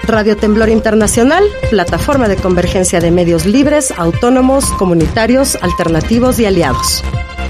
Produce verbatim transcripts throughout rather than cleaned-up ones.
Radio Temblor Internacional, plataforma de convergencia de medios libres, autónomos, comunitarios, alternativos y aliados.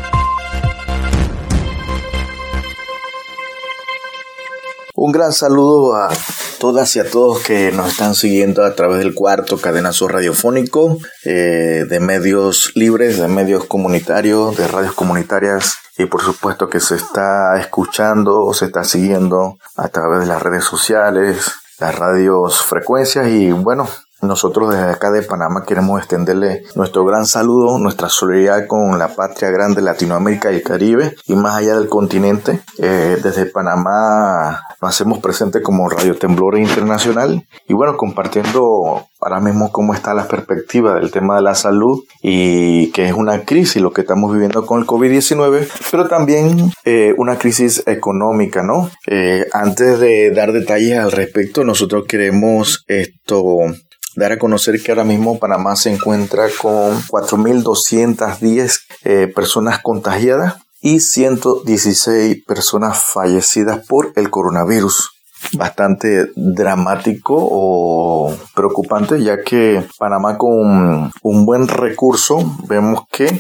Un gran saludo a todas y a todos que nos están siguiendo a través del cuarto cadenazo radiofónico, eh, de medios libres, de medios comunitarios, de radios comunitarias, y por supuesto que se está escuchando o se está siguiendo a través de las redes sociales, las radios frecuencias. Y bueno, nosotros desde acá de Panamá queremos extenderle nuestro gran saludo, nuestra solidaridad con la patria grande, Latinoamérica y el Caribe, y más allá del continente. Eh, desde Panamá nos hacemos presentes como Radio Temblor Internacional, y bueno, compartiendo ahora mismo cómo está la perspectiva del tema de la salud, y que es una crisis lo que estamos viviendo con el covid diecinueve, pero también eh, una crisis económica, ¿no? Eh, antes de dar detalles al respecto, nosotros queremos esto... dar a conocer que ahora mismo Panamá se encuentra con cuatro mil doscientas diez eh, personas contagiadas y ciento dieciséis personas fallecidas por el coronavirus. Bastante dramático o preocupante, ya que Panamá, con un buen recurso, vemos que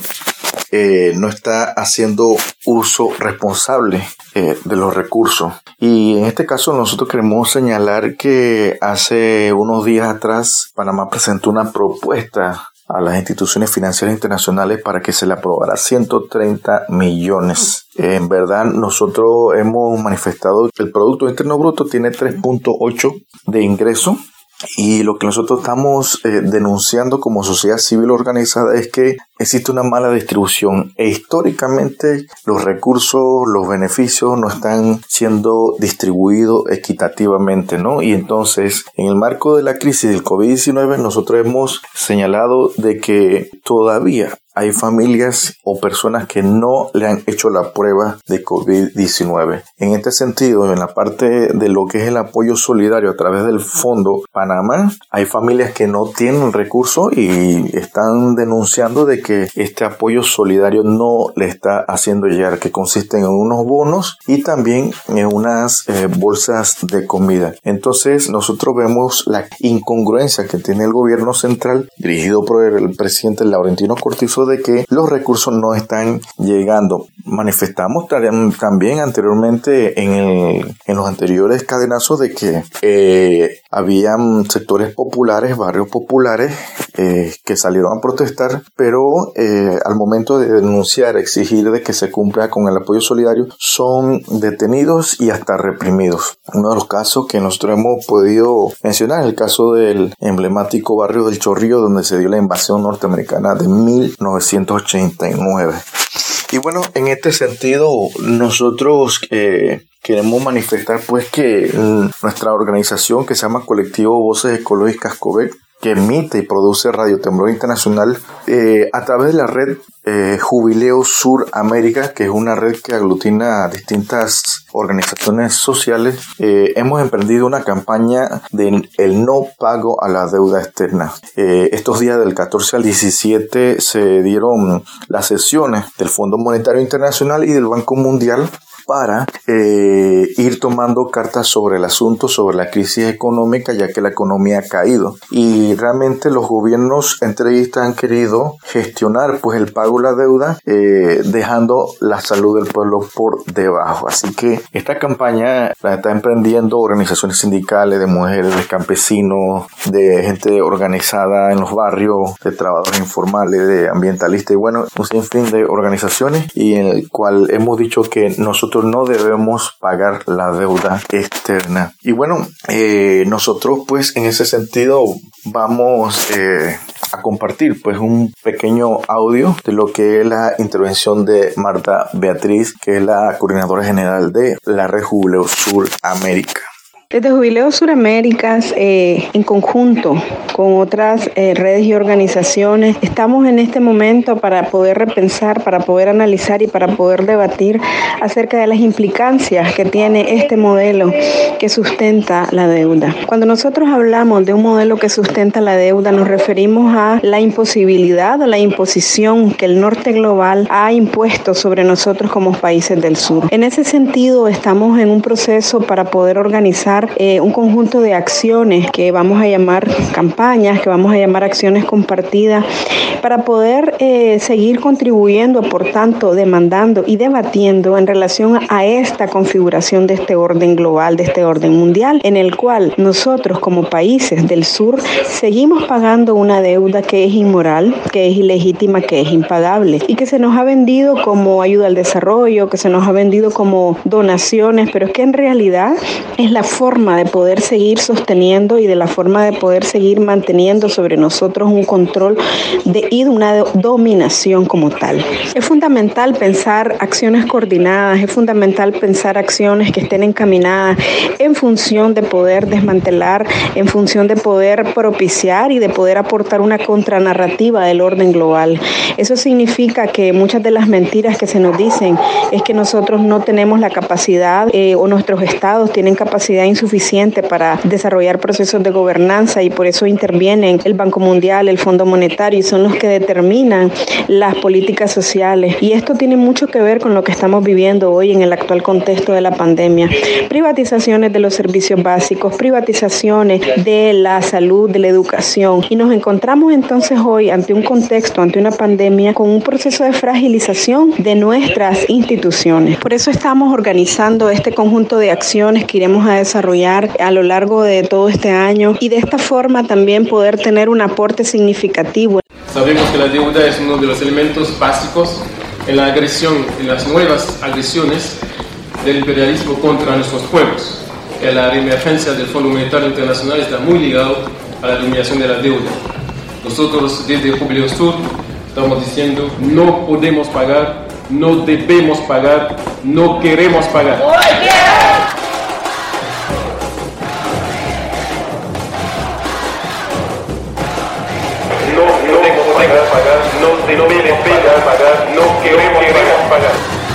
eh, no está haciendo uso responsable eh, de los recursos. Y en este caso nosotros queremos señalar que hace unos días atrás Panamá presentó una propuesta a las instituciones financieras internacionales para que se le aprobara ciento treinta millones. En verdad, nosotros hemos manifestado que el Producto Interno Bruto tiene tres punto ocho de ingreso, y lo que nosotros estamos eh, denunciando como sociedad civil organizada es que existe una mala distribución, e históricamente los recursos, los beneficios no están siendo distribuidos equitativamente, ¿no? Y entonces, en el marco de la crisis del covid diecinueve, nosotros hemos señalado de que todavía hay familias o personas que no le han hecho la prueba de covid diecinueve. En este sentido, en la parte de lo que es el apoyo solidario a través del Fondo Panamá, hay familias que no tienen recursos y están denunciando de que este apoyo solidario no le está haciendo llegar, que consisten en unos bonos y también en unas eh, bolsas de comida. Entonces, nosotros vemos la incongruencia que tiene el gobierno central, dirigido por el presidente Laurentino Cortizo, de que los recursos no están llegando. Manifestamos también anteriormente en, el, en los anteriores cadenazos de que eh, habían sectores populares, barrios populares eh, que salieron a protestar, pero eh, al momento de denunciar, exigir de que se cumpla con el apoyo solidario, son detenidos y hasta reprimidos. Uno de los casos que nosotros hemos podido mencionar es el caso del emblemático barrio del Chorrillo, donde se dio la invasión norteamericana de mil novecientos ochenta y nueve. Y bueno, en este sentido, nosotros eh, queremos manifestar pues que mm, nuestra organización, que se llama Colectivo Voces Ecológicas COVEC, que emite y produce Radio Temblor Internacional, eh, a través de la red eh, Jubileo Sur América, que es una red que aglutina a distintas organizaciones sociales, eh, hemos emprendido una campaña de el no pago a la deuda externa. Eh, estos días del catorce al diecisiete se dieron las sesiones del Fondo Monetario Internacional y del Banco Mundial para eh, ir tomando cartas sobre el asunto, sobre la crisis económica, ya que la economía ha caído. Y realmente los gobiernos entreguistas han querido gestionar pues el pago de la deuda, eh, dejando la salud del pueblo por debajo. Así que esta campaña la está emprendiendo organizaciones sindicales, de mujeres, de campesinos, de gente organizada en los barrios, de trabajadores informales, de ambientalistas, y bueno, un sinfín de organizaciones, y en el cual hemos dicho que nosotros no debemos pagar la deuda externa. Y bueno, eh, nosotros pues en ese sentido vamos eh, a compartir pues un pequeño audio de lo que es la intervención de Marta Beatriz, que es la coordinadora general de la Red Jubileo Sur América. Desde Jubileo Suraméricas, eh, en conjunto con otras eh, redes y organizaciones, estamos en este momento para poder repensar, para poder analizar y para poder debatir acerca de las implicancias que tiene este modelo que sustenta la deuda. Cuando nosotros hablamos de un modelo que sustenta la deuda, nos referimos a la imposibilidad o la imposición que el norte global ha impuesto sobre nosotros como países del sur. En ese sentido, estamos en un proceso para poder organizar desarrollar eh, un conjunto de acciones que vamos a llamar campañas, que vamos a llamar acciones compartidas, para poder eh, seguir contribuyendo, por tanto, demandando y debatiendo en relación a esta configuración de este orden global, de este orden mundial, en el cual nosotros como países del sur seguimos pagando una deuda que es inmoral, que es ilegítima, que es impagable y que se nos ha vendido como ayuda al desarrollo, que se nos ha vendido como donaciones, pero es que en realidad es la forma de poder seguir sosteniendo y de la forma de poder seguir manteniendo sobre nosotros un control de, y de una dominación como tal. Es fundamental pensar acciones coordinadas, es fundamental pensar acciones que estén encaminadas en función de poder desmantelar, en función de poder propiciar y de poder aportar una contranarrativa del orden global. Eso significa que muchas de las mentiras que se nos dicen es que nosotros no tenemos la capacidad eh, o nuestros estados tienen capacidad insuficiente para desarrollar procesos de gobernanza y por eso intervienen el Banco Mundial, el Fondo Monetario y son los que determinan las políticas sociales. Y esto tiene mucho que ver con lo que estamos viviendo hoy en el actual contexto de la pandemia. Privatizaciones de los servicios básicos, privatizaciones de la salud, de la educación. Y nos encontramos entonces hoy ante un contexto, ante una pandemia, con un proceso de fragilización de nuestras instituciones. Por eso estamos organizando este conjunto de acciones que iremos a desarrollar a lo largo de todo este año y de esta forma también poder tener un aporte significativo. Sabemos que la deuda es uno de los elementos básicos en la agresión, en las nuevas agresiones del imperialismo contra nuestros pueblos. Que la reemergencia del Fondo Monetario Internacional está muy ligado a la eliminación de la deuda. Nosotros desde Jubileo Sur estamos diciendo no podemos pagar, no debemos pagar, no queremos pagar. No podemos pagar, pagar, no debemos pagar, pagar, no queremos, queremos pagar.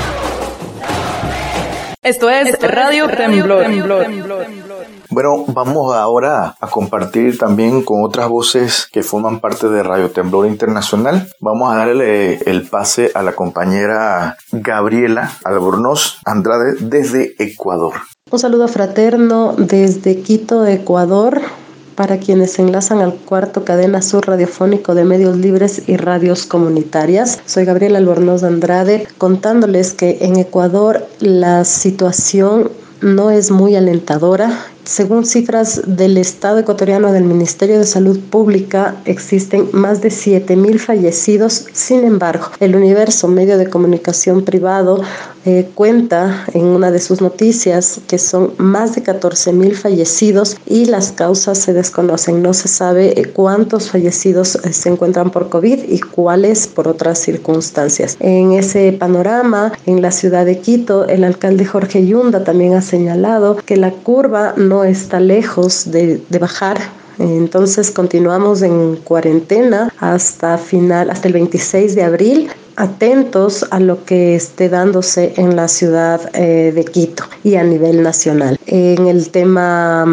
Esto es, Esto es Radio, Radio Temblor. Temblor. Bueno, vamos ahora a compartir también con otras voces que forman parte de Radio Temblor Internacional. Vamos a darle el pase a la compañera Gabriela Albornoz Andrade desde Ecuador. Un saludo fraterno desde Quito, Ecuador, para quienes se enlazan al cuarto Cadena Sur radiofónico de medios libres y radios comunitarias. Soy Gabriela Albornoz Andrade, contándoles que en Ecuador la situación no es muy alentadora. Según cifras del Estado ecuatoriano del Ministerio de Salud Pública, existen más de siete mil fallecidos. Sin embargo, el Universo, medio de comunicación privado, eh, cuenta en una de sus noticias que son más de catorce mil fallecidos y las causas se desconocen. No se sabe cuántos fallecidos se encuentran por COVID y cuáles por otras circunstancias. En ese panorama, en la ciudad de Quito, el alcalde Jorge Yunda también ha señalado que la curva no no está lejos de, de bajar. Entonces continuamos en cuarentena hasta final, hasta el veintiséis de abril, atentos a lo que esté dándose en la ciudad eh, de Quito y a nivel nacional. En el tema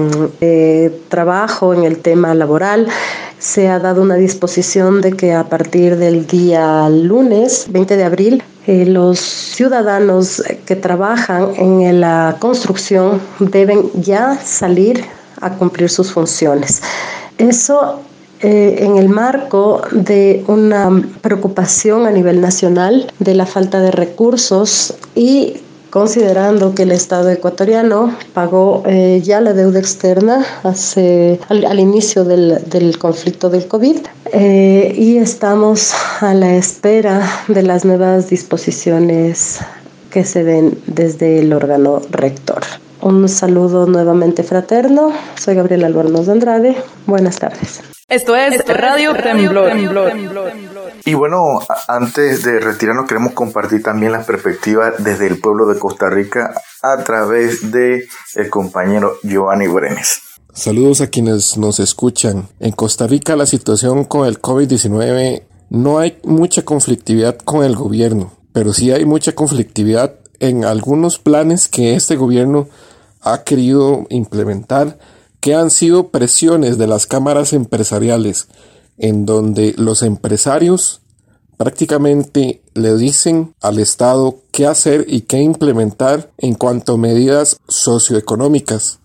eh, trabajo, en el tema laboral, se ha dado una disposición de que a partir del día lunes, veinte de abril, Eh, los ciudadanos que trabajan en la construcción deben ya salir a cumplir sus funciones. Eso eh, en el marco de una preocupación a nivel nacional de la falta de recursos y considerando que el Estado ecuatoriano pagó eh, ya la deuda externa hace, al, al inicio del, del conflicto del COVID eh, y estamos a la espera de las nuevas disposiciones que se den desde el órgano rector. Un saludo nuevamente fraterno. Soy Gabriela Albornoz Andrade. Buenas tardes. Esto es, Esto es Radio, Radio Temblor. Temblor. Temblor. Y bueno, antes de retirarnos queremos compartir también la perspectiva desde el pueblo de Costa Rica a través de el compañero Giovanni Brenes. Saludos a quienes nos escuchan. En Costa Rica la situación con el COVID diecinueve no hay mucha conflictividad con el gobierno, pero sí hay mucha conflictividad en algunos planes que este gobierno ha querido implementar, que han sido presiones de las cámaras empresariales, en donde los empresarios prácticamente le dicen al Estado qué hacer y qué implementar en cuanto a medidas socioeconómicas.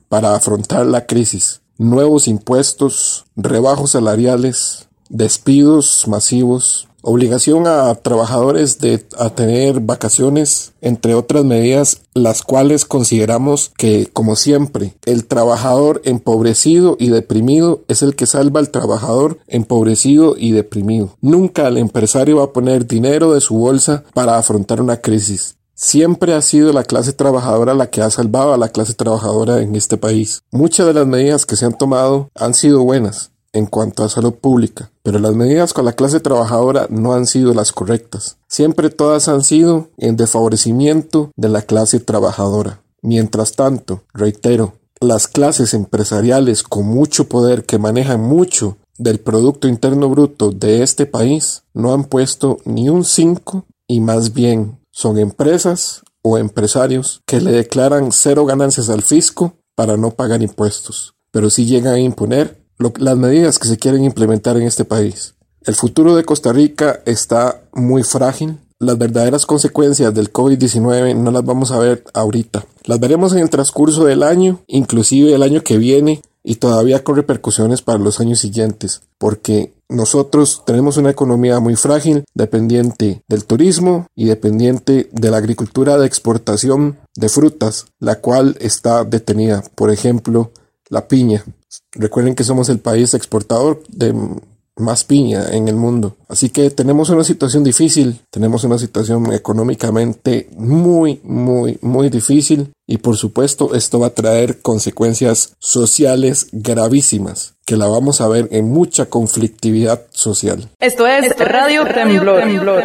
para afrontar la crisis. Nuevos impuestos, rebajos salariales, despidos masivos, obligación a trabajadores de a tener vacaciones, entre otras medidas, las cuales consideramos que, como siempre, el trabajador empobrecido y deprimido es el que salva al trabajador empobrecido y deprimido. Nunca el empresario va a poner dinero de su bolsa para afrontar una crisis. Siempre ha sido la clase trabajadora la que ha salvado a la clase trabajadora en este país. Muchas de las medidas que se han tomado han sido buenas en cuanto a salud pública, pero las medidas con la clase trabajadora no han sido las correctas. Siempre todas han sido en desfavorecimiento de la clase trabajadora. Mientras tanto, reitero, las clases empresariales con mucho poder que manejan mucho del Producto Interno Bruto de este país no han puesto ni un cinco y más bien son empresas o empresarios que le declaran cero ganancias al fisco para no pagar impuestos, pero sí llegan a imponer lo, las medidas que se quieren implementar en este país. El futuro de Costa Rica está muy frágil. Las verdaderas consecuencias del COVID diecinueve no las vamos a ver ahorita. Las veremos en el transcurso del año, inclusive el año que viene, y todavía con repercusiones para los años siguientes, porque nosotros tenemos una economía muy frágil, dependiente del turismo y dependiente de la agricultura de exportación de frutas, la cual está detenida. Por ejemplo, la piña. Recuerden que somos el país exportador de más piña en el mundo. Así que tenemos una situación difícil, tenemos una situación económicamente muy, muy, muy difícil y por supuesto esto va a traer consecuencias sociales gravísimas que la vamos a ver en mucha conflictividad social. Esto es Radio Temblor. Temblor.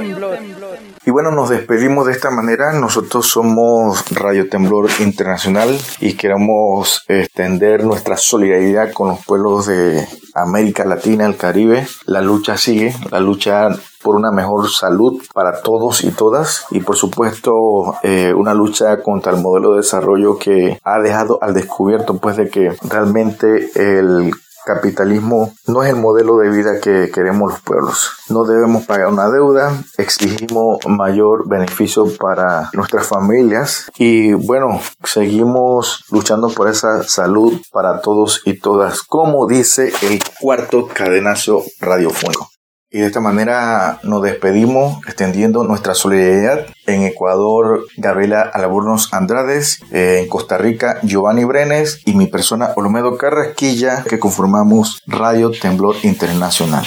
Y bueno, nos despedimos de esta manera. Nosotros somos Radio Temblor Internacional y queremos extender nuestra solidaridad con los pueblos de América Latina, el Caribe. La lucha sigue, la lucha por una mejor salud para todos y todas y por supuesto eh, una lucha contra el modelo de desarrollo que ha dejado al descubierto pues de que realmente el capitalismo no es el modelo de vida que queremos los pueblos. No debemos pagar una deuda, exigimos mayor beneficio para nuestras familias y bueno, seguimos luchando por esa salud para todos y todas, como dice el cuarto cadenazo radiofónico. Y de esta manera nos despedimos extendiendo nuestra solidaridad. En Ecuador, Gabriela Albornoz Andrades, eh, en Costa Rica, Giovanni Brenes y mi persona Olmedo Carrasquilla, que conformamos Radio Temblor Internacional.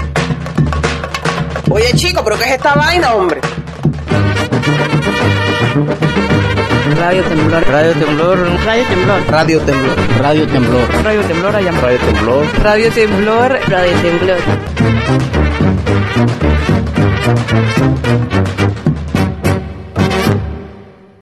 Oye chico, ¿pero qué es esta vaina, hombre? Radio Temblor. Radio Temblor. Radio Temblor. Radio Temblor. Radio Temblor. Radio Temblor. Radio Temblor. Radio Temblor. Radio Temblor.